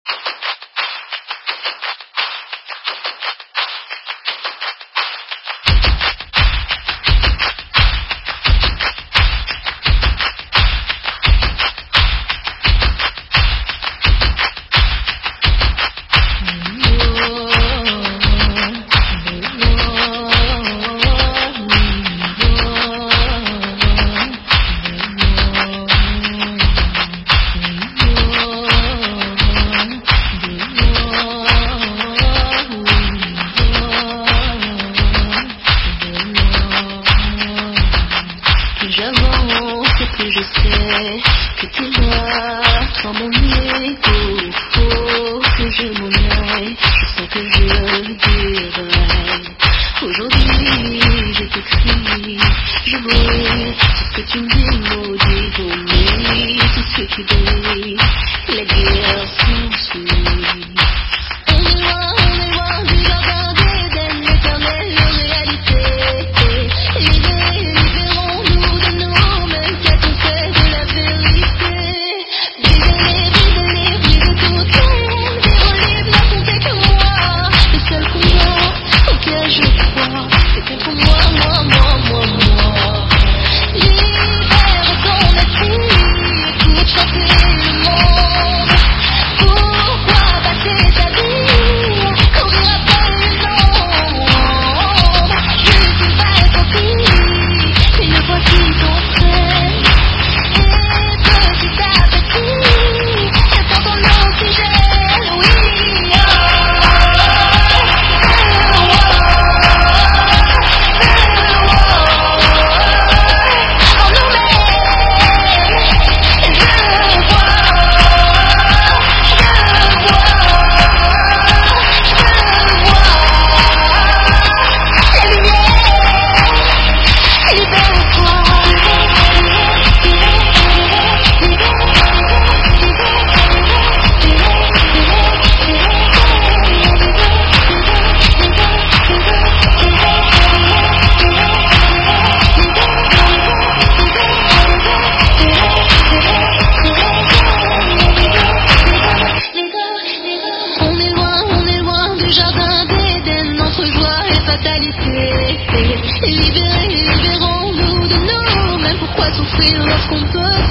Plus je sais que tu es là, sans mon écho, faut que je m'en aille. Je sens que je déraille. Aujourd'hui, je t'écris, je brille, tout ce que tu me dis, maudit, vomi, tout ce que tu dis, la guerre s'ensuit. On est loin du jardin d'Éden, l'éternelle réalité. Libérons-nous de nous-mêmes, qu'a-t-on fait de la vérité? Brisez toutes les haines, n'a compté que moi. Le seul combat auquel je crois, c'est contre moi. Libère ton esprit, écoute chanter le monde. Pourquoi passer ta vie, courir après le monde? Juste une balle sortie, une fois qui t'entraîne. Et petit à petit, attends ton oxygène, oui. Libérons-nous de nous, même pourquoi souffrir lorsqu'on peut